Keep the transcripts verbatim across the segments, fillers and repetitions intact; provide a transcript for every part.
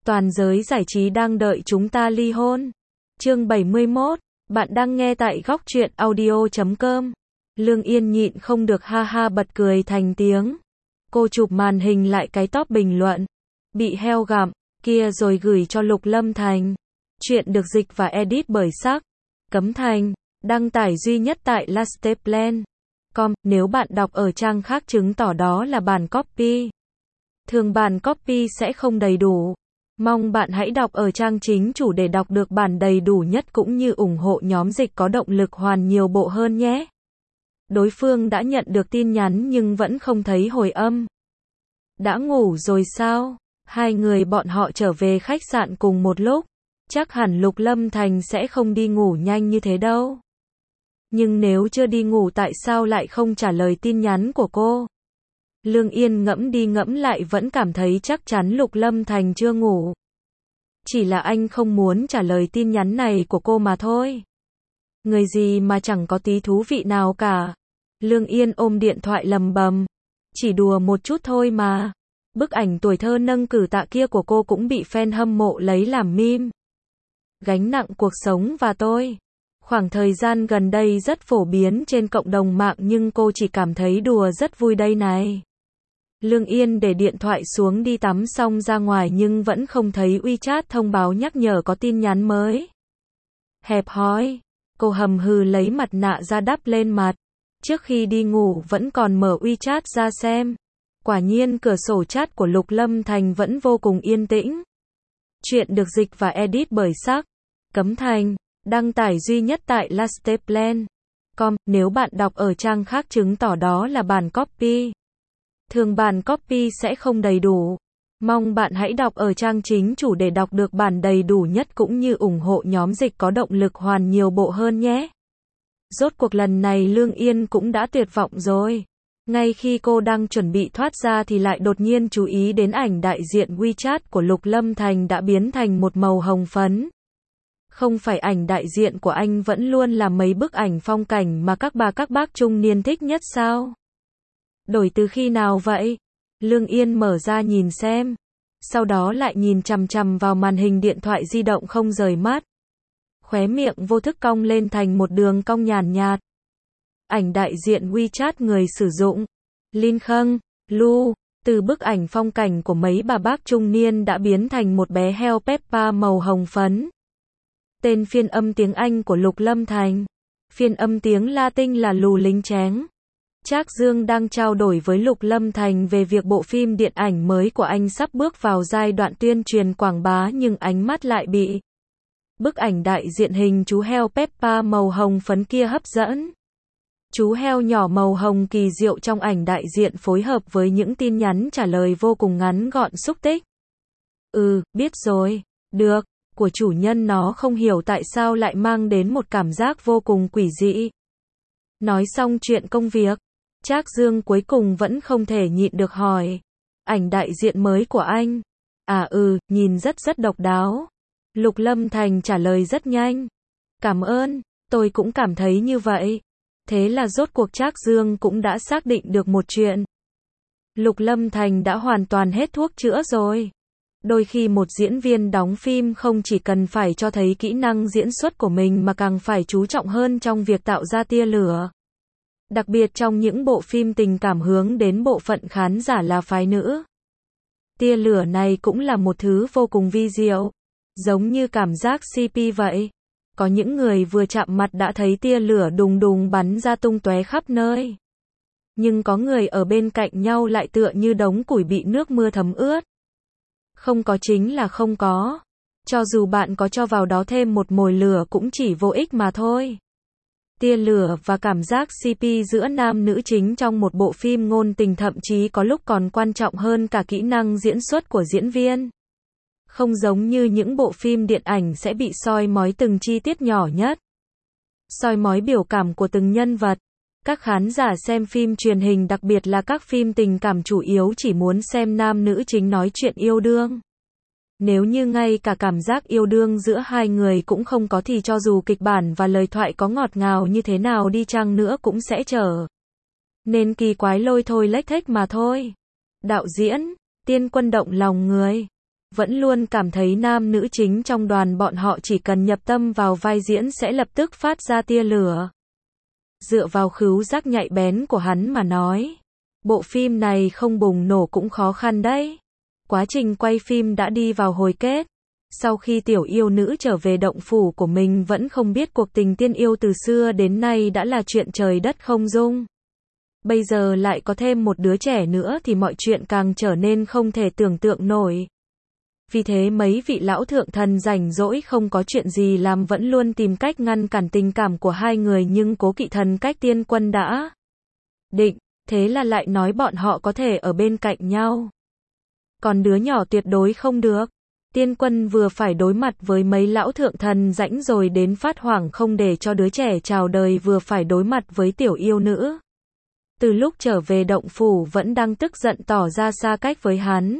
Toàn giới giải trí đang đợi chúng ta ly hôn. Chương bảy mươi mốt, bạn đang nghe tại góc truyện audio chấm com. Lương Yên nhịn không được ha ha bật cười thành tiếng. Cô chụp màn hình lại cái top bình luận. Bị heo gặm, kia rồi gửi cho Lục Lâm Thành. Chuyện được dịch và edit bởi Sắc. Cấm Thành, đăng tải duy nhất tại lasteplan chấm com, nếu bạn đọc ở trang khác chứng tỏ đó là bản copy. Thường bản copy sẽ không đầy đủ. Mong bạn hãy đọc ở trang chính chủ để đọc được bản đầy đủ nhất cũng như ủng hộ nhóm dịch có động lực hoàn nhiều bộ hơn nhé. Đối phương đã nhận được tin nhắn nhưng vẫn không thấy hồi âm. Đã ngủ rồi sao? Hai người bọn họ trở về khách sạn cùng một lúc. Chắc hẳn Lục Lâm Thành sẽ không đi ngủ nhanh như thế đâu. Nhưng nếu chưa đi ngủ tại sao lại không trả lời tin nhắn của cô? Lương Yên ngẫm đi ngẫm lại vẫn cảm thấy chắc chắn Lục Lâm Thành chưa ngủ. Chỉ là anh không muốn trả lời tin nhắn này của cô mà thôi. Người gì mà chẳng có tí thú vị nào cả. Lương Yên ôm điện thoại lầm bầm. Chỉ đùa một chút thôi mà. Bức ảnh tuổi thơ nâng cử tạ kia của cô cũng bị fan hâm mộ lấy làm meme. Gánh nặng cuộc sống và tôi. Khoảng thời gian gần đây rất phổ biến trên cộng đồng mạng nhưng cô chỉ cảm thấy đùa rất vui đây này. Lương Yên để điện thoại xuống đi tắm xong ra ngoài nhưng vẫn không thấy WeChat thông báo nhắc nhở có tin nhắn mới. Hẹp hòi, cô hầm hừ lấy mặt nạ ra đắp lên mặt. Trước khi đi ngủ vẫn còn mở WeChat ra xem. Quả nhiên cửa sổ chat của Lục Lâm Thành vẫn vô cùng yên tĩnh. Chuyện được dịch và edit bởi Sắc. Cấm Thành, đăng tải duy nhất tại lasteplan chấm com, nếu bạn đọc ở trang khác chứng tỏ đó là bản copy. Thường bản copy sẽ không đầy đủ. Mong bạn hãy đọc ở trang chính chủ để đọc được bản đầy đủ nhất cũng như ủng hộ nhóm dịch có động lực hoàn nhiều bộ hơn nhé. Rốt cuộc lần này Lương Yên cũng đã tuyệt vọng rồi. Ngay khi cô đang chuẩn bị thoát ra thì lại đột nhiên chú ý đến ảnh đại diện WeChat của Lục Lâm Thành đã biến thành một màu hồng phấn. Không phải ảnh đại diện của anh vẫn luôn là mấy bức ảnh phong cảnh mà các bà các bác trung niên thích nhất sao? Đổi từ khi nào vậy? Lương Yên mở ra nhìn xem. Sau đó lại nhìn chằm chằm vào màn hình điện thoại di động không rời mắt. Khóe miệng vô thức cong lên thành một đường cong nhàn nhạt. Ảnh đại diện WeChat người sử dụng. Linh Khâng, Lu, từ bức ảnh phong cảnh của mấy bà bác trung niên đã biến thành một bé heo Peppa màu hồng phấn. Tên phiên âm tiếng Anh của Lục Lâm Thành. Phiên âm tiếng Latin là Lù Lính Chén. Trác Dương đang trao đổi với Lục Lâm Thành về việc bộ phim điện ảnh mới của anh sắp bước vào giai đoạn tuyên truyền quảng bá nhưng ánh mắt lại bị bức ảnh đại diện hình chú heo Peppa màu hồng phấn kia hấp dẫn. Chú heo nhỏ màu hồng kỳ diệu trong ảnh đại diện phối hợp với những tin nhắn trả lời vô cùng ngắn gọn xúc tích. Ừ, biết rồi, được, của chủ nhân nó không hiểu tại sao lại mang đến một cảm giác vô cùng quỷ dị. Nói xong chuyện công việc, Trác Dương cuối cùng vẫn không thể nhịn được hỏi. Ảnh đại diện mới của anh? À ừ, nhìn rất rất độc đáo. Lục Lâm Thành trả lời rất nhanh. Cảm ơn, tôi cũng cảm thấy như vậy. Thế là rốt cuộc Trác Dương cũng đã xác định được một chuyện. Lục Lâm Thành đã hoàn toàn hết thuốc chữa rồi. Đôi khi một diễn viên đóng phim không chỉ cần phải cho thấy kỹ năng diễn xuất của mình mà càng phải chú trọng hơn trong việc tạo ra tia lửa. Đặc biệt trong những bộ phim tình cảm hướng đến bộ phận khán giả là phái nữ. Tia lửa này cũng là một thứ vô cùng vi diệu. Giống như cảm giác xê pê vậy. Có những người vừa chạm mặt đã thấy tia lửa đùng đùng bắn ra tung tóe khắp nơi. Nhưng có người ở bên cạnh nhau lại tựa như đống củi bị nước mưa thấm ướt. Không có chính là không có. Cho dù bạn có cho vào đó thêm một mồi lửa cũng chỉ vô ích mà thôi. Tia lửa và cảm giác xê pê giữa nam nữ chính trong một bộ phim ngôn tình thậm chí có lúc còn quan trọng hơn cả kỹ năng diễn xuất của diễn viên. Không giống như những bộ phim điện ảnh sẽ bị soi mói từng chi tiết nhỏ nhất. Soi mói biểu cảm của từng nhân vật. Các khán giả xem phim truyền hình đặc biệt là các phim tình cảm chủ yếu chỉ muốn xem nam nữ chính nói chuyện yêu đương. Nếu như ngay cả cảm giác yêu đương giữa hai người cũng không có thì cho dù kịch bản và lời thoại có ngọt ngào như thế nào đi chăng nữa cũng sẽ trở nên kỳ quái lôi thôi lếch thếch mà thôi. Đạo diễn, Tiên Quân động lòng người. vẫn luôn cảm thấy nam nữ chính trong đoàn bọn họ chỉ cần nhập tâm vào vai diễn sẽ lập tức phát ra tia lửa. Dựa vào khứu giác nhạy bén của hắn mà nói, bộ phim này không bùng nổ cũng khó khăn đấy. Quá trình quay phim đã đi vào hồi kết. Sau khi tiểu yêu nữ trở về động phủ của mình vẫn không biết cuộc tình tiên yêu từ xưa đến nay đã là chuyện trời đất không dung. Bây giờ lại có thêm một đứa trẻ nữa thì mọi chuyện càng trở nên không thể tưởng tượng nổi. Vì thế mấy vị lão thượng thần rảnh rỗi không có chuyện gì làm vẫn luôn tìm cách ngăn cản tình cảm của hai người, nhưng Cố Kỵ Thần cách Tiên Quân đã định, thế là lại nói bọn họ có thể ở bên cạnh nhau. Còn đứa nhỏ tuyệt đối không được. Tiên Quân vừa phải đối mặt với mấy lão thượng thần rãnh rồi đến phát hoảng không để cho đứa trẻ chào đời, vừa phải đối mặt với tiểu yêu nữ. Từ lúc trở về động phủ vẫn đang tức giận tỏ ra xa cách với hắn.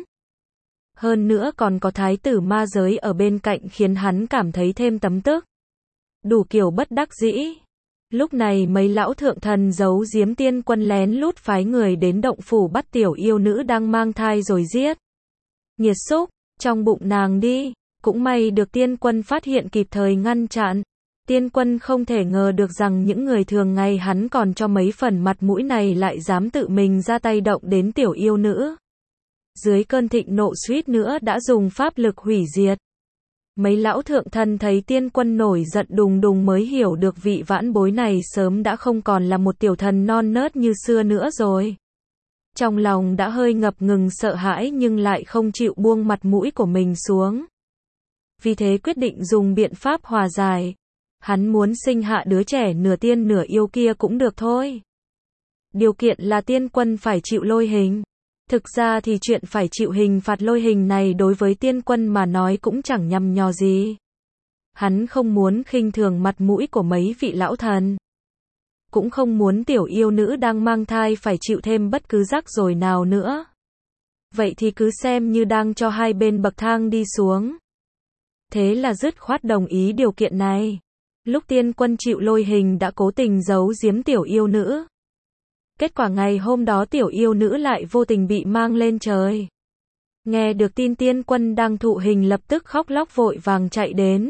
Hơn nữa còn có thái tử ma giới ở bên cạnh khiến hắn cảm thấy thêm tấm tức. Đủ kiểu bất đắc dĩ. Lúc này mấy lão thượng thần giấu giếm Tiên Quân lén lút phái người đến động phủ bắt tiểu yêu nữ đang mang thai rồi giết. Nghiệt xúc, trong bụng nàng đi. Cũng may được Tiên Quân phát hiện kịp thời ngăn chặn. Tiên Quân không thể ngờ được rằng những người thường ngày hắn còn cho mấy phần mặt mũi này lại dám tự mình ra tay động đến tiểu yêu nữ. Dưới cơn thịnh nộ suýt nữa đã dùng pháp lực hủy diệt. Mấy lão thượng thần thấy Tiên Quân nổi giận đùng đùng mới hiểu được vị vãn bối này sớm đã không còn là một tiểu thần non nớt như xưa nữa rồi. Trong lòng đã hơi ngập ngừng sợ hãi nhưng lại không chịu buông mặt mũi của mình xuống. Vì thế quyết định dùng biện pháp hòa giải. Hắn muốn sinh hạ đứa trẻ nửa tiên nửa yêu kia cũng được thôi. Điều kiện là Tiên Quân phải chịu lôi hình. Thực ra thì chuyện phải chịu hình phạt lôi hình này đối với Tiên Quân mà nói cũng chẳng nhằm nhò gì. Hắn không muốn khinh thường mặt mũi của mấy vị lão thần. Cũng không muốn tiểu yêu nữ đang mang thai phải chịu thêm bất cứ rắc rối nào nữa. Vậy thì cứ xem như đang cho hai bên bậc thang đi xuống. Thế là dứt khoát đồng ý điều kiện này. Lúc Tiên Quân chịu lôi hình đã cố tình giấu giếm tiểu yêu nữ. Kết quả ngày hôm đó tiểu yêu nữ lại vô tình bị mang lên trời. Nghe được tin Tiên Quân đang thụ hình lập tức khóc lóc vội vàng chạy đến.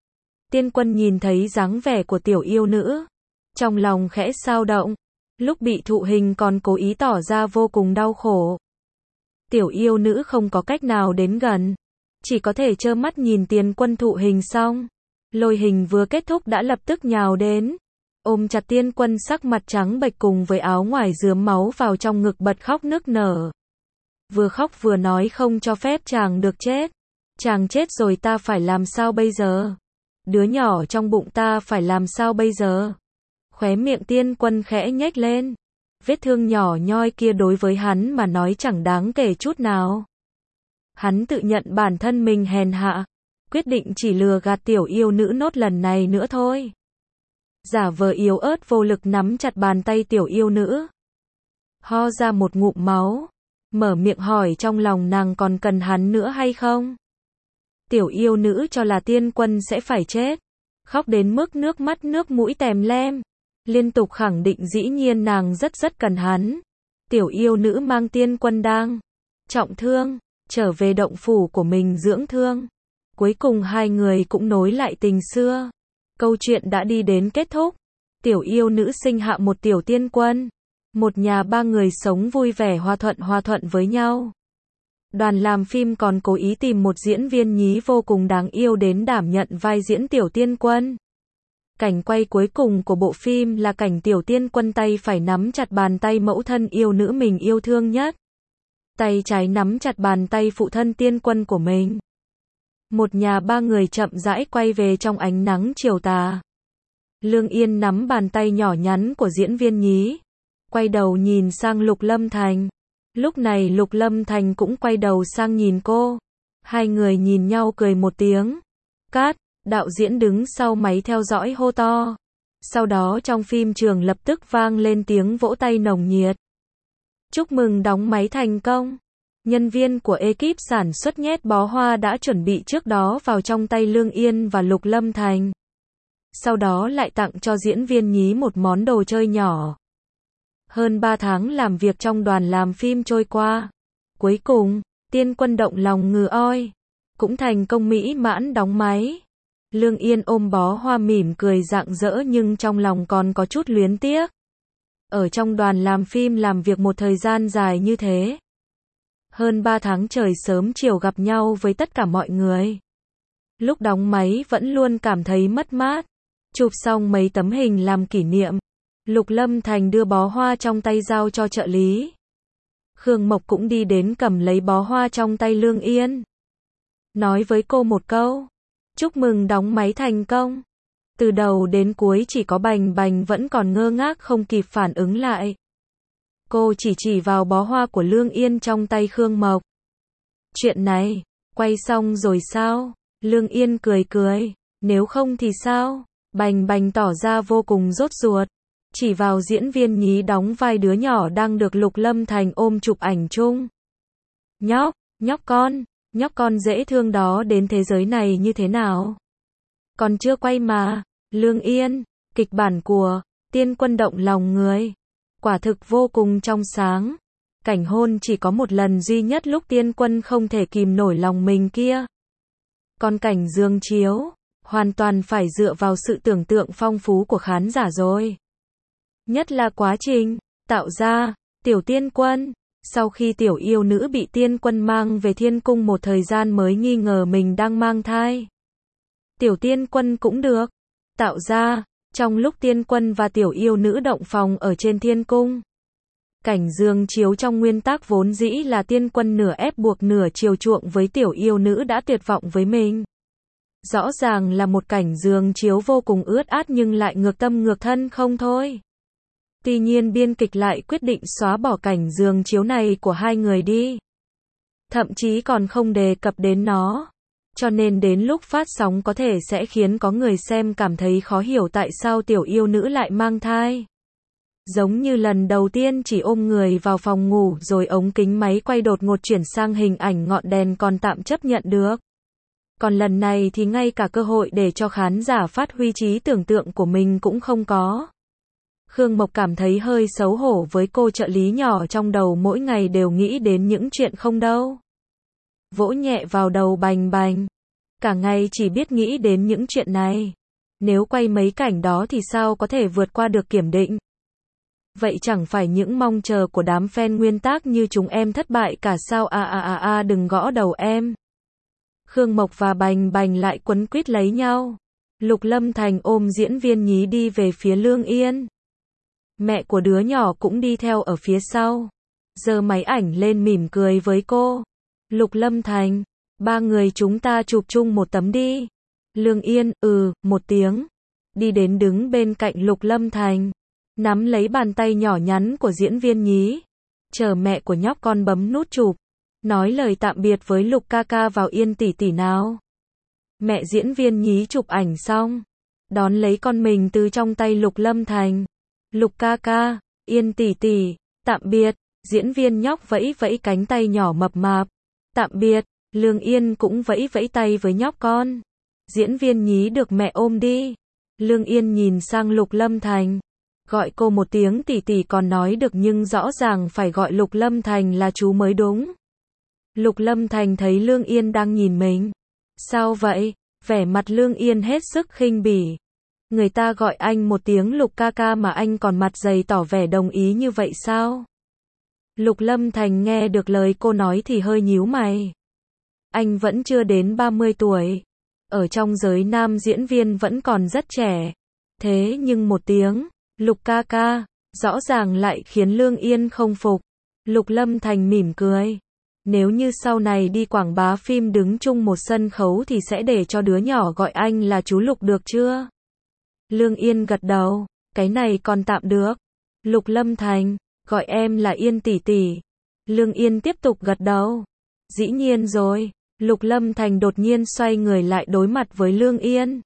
Tiên Quân nhìn thấy dáng vẻ của tiểu yêu nữ. Trong lòng khẽ xao động. Lúc bị thụ hình còn cố ý tỏ ra vô cùng đau khổ. Tiểu yêu nữ không có cách nào đến gần. Chỉ có thể trơ mắt nhìn Tiên Quân thụ hình xong. Lôi hình vừa kết thúc đã lập tức nhào đến. Ôm chặt Tiên Quân sắc mặt trắng bệch cùng với áo ngoài rướm máu vào trong ngực bật khóc nức nở. Vừa khóc vừa nói không cho phép chàng được chết. Chàng chết rồi ta phải làm sao bây giờ? Đứa nhỏ trong bụng ta phải làm sao bây giờ? Khóe miệng Tiên Quân khẽ nhếch lên. Vết thương nhỏ nhoi kia đối với hắn mà nói chẳng đáng kể chút nào. Hắn tự nhận bản thân mình hèn hạ. Quyết định chỉ lừa gạt tiểu yêu nữ nốt lần này nữa thôi. Giả vờ yếu ớt vô lực nắm chặt bàn tay tiểu yêu nữ. Ho ra một ngụm máu. Mở miệng hỏi trong lòng nàng còn cần hắn nữa hay không. Tiểu yêu nữ cho là Tiên Quân sẽ phải chết. Khóc đến mức nước mắt nước mũi tèm lem. Liên tục khẳng định dĩ nhiên nàng rất rất cần hắn. Tiểu yêu nữ mang Tiên Quân đang trọng thương, trở về động phủ của mình dưỡng thương. Cuối cùng hai người cũng nối lại tình xưa. Câu chuyện đã đi đến kết thúc. Tiểu yêu nữ sinh hạ một tiểu Tiên Quân. Một nhà ba người sống vui vẻ hòa thuận hòa thuận với nhau. Đoàn làm phim còn cố ý tìm một diễn viên nhí vô cùng đáng yêu đến đảm nhận vai diễn tiểu Tiên Quân. Cảnh quay cuối cùng của bộ phim là cảnh tiểu Tiên Quân tay phải nắm chặt bàn tay mẫu thân yêu nữ mình yêu thương nhất. Tay trái nắm chặt bàn tay phụ thân Tiên Quân của mình. Một nhà ba người chậm rãi quay về trong ánh nắng chiều tà. Lương Yên nắm bàn tay nhỏ nhắn của diễn viên nhí. Quay đầu nhìn sang Lục Lâm Thành. Lúc này Lục Lâm Thành cũng quay đầu sang nhìn cô. Hai người nhìn nhau cười một tiếng. Cát, đạo diễn đứng sau máy theo dõi hô to. Sau đó trong phim trường lập tức vang lên tiếng vỗ tay nồng nhiệt. Chúc mừng đóng máy thành công. Nhân viên của ekip sản xuất nhét bó hoa đã chuẩn bị trước đó vào trong tay Lương Yên và Lục Lâm Thành. Sau đó lại tặng cho diễn viên nhí một món đồ chơi nhỏ. Hơn ba tháng làm việc trong đoàn làm phim trôi qua. Cuối cùng, Tiên Quân động lòng ngừ oi. cũng thành công mỹ mãn đóng máy. Lương Yên ôm bó hoa mỉm cười rạng rỡ nhưng trong lòng còn có chút luyến tiếc. Ở trong đoàn làm phim làm việc một thời gian dài như thế. Hơn ba tháng trời sớm chiều gặp nhau với tất cả mọi người. Lúc đóng máy vẫn luôn cảm thấy mất mát. Chụp xong mấy tấm hình làm kỷ niệm. Lục Lâm Thành đưa bó hoa trong tay giao cho trợ lý. Khương Mộc cũng đi đến cầm lấy bó hoa trong tay Lương Yên. Nói với cô một câu. Chúc mừng đóng máy thành công. Từ đầu đến cuối chỉ có Bành Bành vẫn còn ngơ ngác không kịp phản ứng lại. Cô chỉ chỉ vào bó hoa của Lương Yên trong tay Khương Mộc. Chuyện này, quay xong rồi sao? Lương Yên cười cười. Nếu không thì sao? Bành Bành tỏ ra vô cùng rốt ruột. Chỉ vào diễn viên nhí đóng vai đứa nhỏ đang được Lục Lâm Thành ôm chụp ảnh chung. Nhóc, nhóc con, nhóc con dễ thương đó đến thế giới này như thế nào? Còn chưa quay mà. Lương Yên, kịch bản của Tiên Quân động lòng người. Quả thực vô cùng trong sáng. Cảnh hôn chỉ có một lần duy nhất lúc Tiên Quân không thể kìm nổi lòng mình kia. Còn cảnh giường chiếu, hoàn toàn phải dựa vào sự tưởng tượng phong phú của khán giả rồi. Nhất là quá trình tạo ra Tiểu Tiên Quân. Sau khi tiểu yêu nữ bị Tiên Quân mang về thiên cung một thời gian mới nghi ngờ mình đang mang thai. Tiểu Tiên Quân cũng được tạo ra trong lúc Tiên Quân và tiểu yêu nữ động phòng ở trên thiên cung. Cảnh giường chiếu trong nguyên tắc vốn dĩ là Tiên Quân nửa ép buộc nửa chiều chuộng với tiểu yêu nữ đã tuyệt vọng với mình. Rõ ràng là một cảnh giường chiếu vô cùng ướt át nhưng lại ngược tâm ngược thân không thôi. Tuy nhiên biên kịch lại quyết định xóa bỏ cảnh giường chiếu này của hai người đi. Thậm chí còn không đề cập đến nó. Cho nên đến lúc phát sóng có thể sẽ khiến có người xem cảm thấy khó hiểu tại sao tiểu yêu nữ lại mang thai. Giống như lần đầu tiên chỉ ôm người vào phòng ngủ rồi ống kính máy quay đột ngột chuyển sang hình ảnh ngọn đèn còn tạm chấp nhận được. Còn lần này thì ngay cả cơ hội để cho khán giả phát huy trí tưởng tượng của mình cũng không có. Khương Mộc cảm thấy hơi xấu hổ với cô trợ lý nhỏ trong đầu mỗi ngày đều nghĩ đến những chuyện không đâu. Vỗ nhẹ vào đầu Bành Bành. Cả ngày chỉ biết nghĩ đến những chuyện này. Nếu quay mấy cảnh đó thì sao có thể vượt qua được kiểm định? Vậy chẳng phải những mong chờ của đám fan nguyên tác như chúng em thất bại cả sao? A a a a đừng gõ đầu em. Khương Mộc và Bành Bành lại quấn quýt lấy nhau. Lục Lâm Thành ôm diễn viên nhí đi về phía Lương Yên. Mẹ của đứa nhỏ cũng đi theo ở phía sau. Giơ máy ảnh lên mỉm cười với cô. Lục Lâm Thành, ba người chúng ta chụp chung một tấm đi. Lương Yên, ừ, một tiếng. Đi đến đứng bên cạnh Lục Lâm Thành. Nắm lấy bàn tay nhỏ nhắn của diễn viên nhí. Chờ mẹ của nhóc con bấm nút chụp. Nói lời tạm biệt với Lục ca ca vào Yên tỷ tỷ nào. Mẹ diễn viên nhí chụp ảnh xong. Đón lấy con mình từ trong tay Lục Lâm Thành. Lục ca ca, Yên tỷ tỷ, tạm biệt. Diễn viên nhóc vẫy vẫy cánh tay nhỏ mập mạp. Tạm biệt. Lương Yên cũng vẫy vẫy tay với nhóc con. Diễn viên nhí được mẹ ôm đi. Lương Yên nhìn sang Lục Lâm Thành. Gọi cô một tiếng tỷ tỷ còn nói được nhưng rõ ràng phải gọi Lục Lâm Thành là chú mới đúng. Lục Lâm Thành thấy Lương Yên đang nhìn mình. Sao vậy? Vẻ mặt Lương Yên hết sức khinh bỉ. Người ta gọi anh một tiếng Lục ca ca mà anh còn mặt dày tỏ vẻ đồng ý như vậy sao? Lục Lâm Thành nghe được lời cô nói thì hơi nhíu mày. Anh vẫn chưa đến ba mươi tuổi. Ở trong giới nam diễn viên vẫn còn rất trẻ. Thế nhưng một tiếng Lục ca ca rõ ràng lại khiến Lương Yên không phục. Lục Lâm Thành mỉm cười. Nếu như sau này đi quảng bá phim đứng chung một sân khấu thì sẽ để cho đứa nhỏ gọi anh là chú Lục được chưa? Lương Yên gật đầu. Cái này còn tạm được. Lục Lâm Thành, gọi em là Yên tỷ tỷ. Lương Yên tiếp tục gật đầu. Dĩ nhiên rồi. Lục Lâm Thành đột nhiên xoay người lại đối mặt với Lương Yên.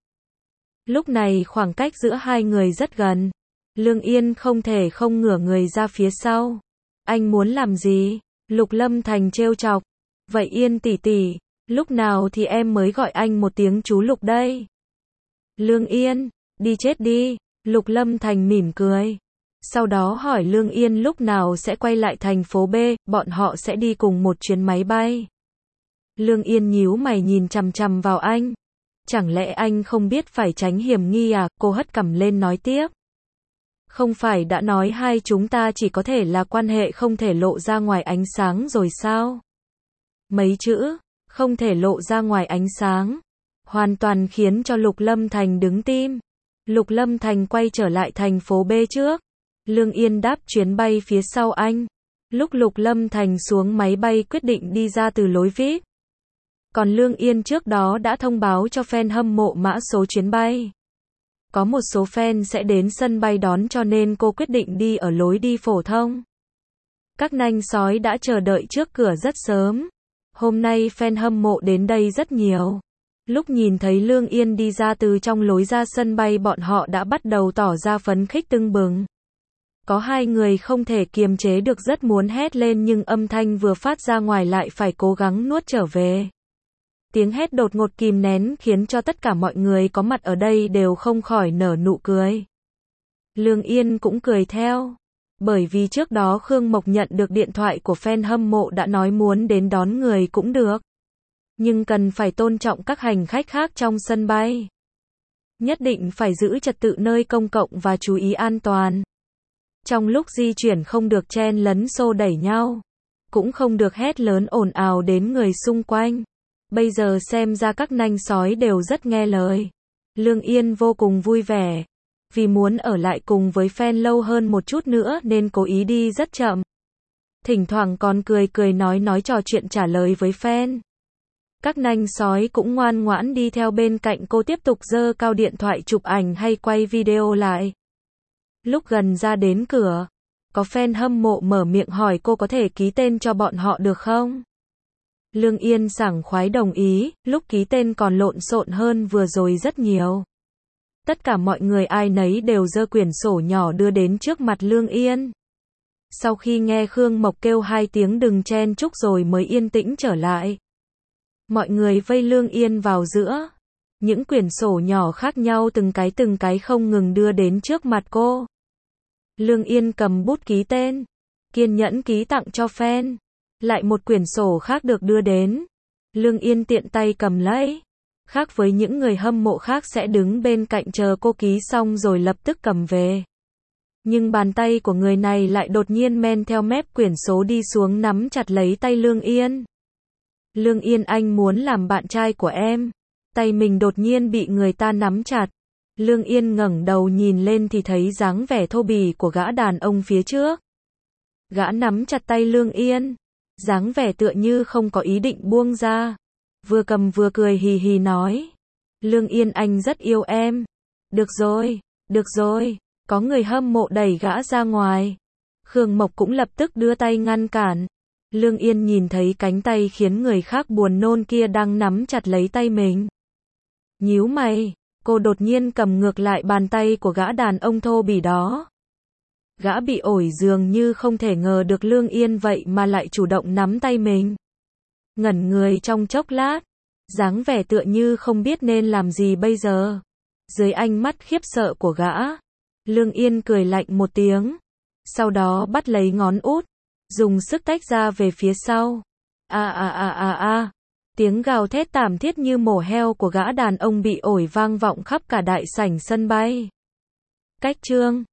Lúc này khoảng cách giữa hai người rất gần. Lương Yên không thể không ngửa người ra phía sau. Anh muốn làm gì? Lục Lâm Thành trêu chọc. Vậy Yên tỷ tỷ, lúc nào thì em mới gọi anh một tiếng chú Lục đây? Lương Yên, đi chết đi. Lục Lâm Thành mỉm cười. Sau đó hỏi Lương Yên lúc nào sẽ quay lại thành phố B, bọn họ sẽ đi cùng một chuyến máy bay. Lương Yên nhíu mày nhìn chằm chằm vào anh. Chẳng lẽ anh không biết phải tránh hiểm nghi à? Cô hất cằm lên nói tiếp. Không phải đã nói hai chúng ta chỉ có thể là quan hệ không thể lộ ra ngoài ánh sáng rồi sao? Mấy chữ, không thể lộ ra ngoài ánh sáng, hoàn toàn khiến cho Lục Lâm Thành đứng tim. Lục Lâm Thành quay trở lại thành phố B trước. Lương Yên đáp chuyến bay phía sau anh. Lúc Lục Lâm Thành xuống máy bay quyết định đi ra từ lối vi ai pi. Còn Lương Yên trước đó đã thông báo cho fan hâm mộ mã số chuyến bay. Có một số fan sẽ đến sân bay đón cho nên cô quyết định đi ở lối đi phổ thông. Các nanh sói đã chờ đợi trước cửa rất sớm. Hôm nay fan hâm mộ đến đây rất nhiều. Lúc nhìn thấy Lương Yên đi ra từ trong lối ra sân bay bọn họ đã bắt đầu tỏ ra phấn khích tưng bừng. Có hai người không thể kiềm chế được rất muốn hét lên nhưng âm thanh vừa phát ra ngoài lại phải cố gắng nuốt trở về. Tiếng hét đột ngột kìm nén khiến cho tất cả mọi người có mặt ở đây đều không khỏi nở nụ cười. Lương Yên cũng cười theo. Bởi vì trước đó Khương Mộc nhận được điện thoại của fan hâm mộ đã nói muốn đến đón người cũng được. Nhưng cần phải tôn trọng các hành khách khác trong sân bay. Nhất định phải giữ trật tự nơi công cộng và chú ý an toàn. Trong lúc di chuyển không được chen lấn xô đẩy nhau. Cũng không được hét lớn ồn ào đến người xung quanh. Bây giờ xem ra các nanh sói đều rất nghe lời. Lương Yên vô cùng vui vẻ. Vì muốn ở lại cùng với fan lâu hơn một chút nữa nên cố ý đi rất chậm. Thỉnh thoảng còn cười cười nói nói trò chuyện trả lời với fan. Các nanh sói cũng ngoan ngoãn đi theo bên cạnh cô tiếp tục giơ cao điện thoại chụp ảnh hay quay video lại. Lúc gần ra đến cửa, có fan hâm mộ mở miệng hỏi cô có thể ký tên cho bọn họ được không? Lương Yên sảng khoái đồng ý, lúc ký tên còn lộn xộn hơn vừa rồi rất nhiều. Tất cả mọi người ai nấy đều giơ quyển sổ nhỏ đưa đến trước mặt Lương Yên. Sau khi nghe Khương Mộc kêu hai tiếng đừng chen chúc rồi mới yên tĩnh trở lại. Mọi người vây Lương Yên vào giữa. Những quyển sổ nhỏ khác nhau từng cái từng cái không ngừng đưa đến trước mặt cô. Lương Yên cầm bút ký tên, kiên nhẫn ký tặng cho fan. Lại một quyển sổ khác được đưa đến. Lương Yên tiện tay cầm lấy. Khác với những người hâm mộ khác sẽ đứng bên cạnh chờ cô ký xong rồi lập tức cầm về. Nhưng bàn tay của người này lại đột nhiên men theo mép quyển số đi xuống nắm chặt lấy tay Lương Yên. Lương Yên, anh muốn làm bạn trai của em. Tay mình đột nhiên bị người ta nắm chặt. Lương Yên ngẩng đầu nhìn lên thì thấy dáng vẻ thô bỉ của gã đàn ông phía trước. Gã nắm chặt tay Lương Yên. Dáng vẻ tựa như không có ý định buông ra. Vừa cầm vừa cười hì hì nói. Lương Yên, anh rất yêu em. Được rồi, được rồi. Có người hâm mộ đẩy gã ra ngoài. Khương Mộc cũng lập tức đưa tay ngăn cản. Lương Yên nhìn thấy cánh tay khiến người khác buồn nôn kia đang nắm chặt lấy tay mình. Nhíu mày, cô đột nhiên cầm ngược lại bàn tay của gã đàn ông thô bỉ đó. Gã bị ổi dường như không thể ngờ được Lương Yên vậy mà lại chủ động nắm tay mình. Ngẩn người trong chốc lát, dáng vẻ tựa như không biết nên làm gì bây giờ. Dưới ánh mắt khiếp sợ của gã, Lương Yên cười lạnh một tiếng. Sau đó bắt lấy ngón út, dùng sức tách ra về phía sau. A a a a a. Tiếng gào thét thảm thiết như mổ heo của gã đàn ông bị ổi vang vọng khắp cả đại sảnh sân bay. Cách chương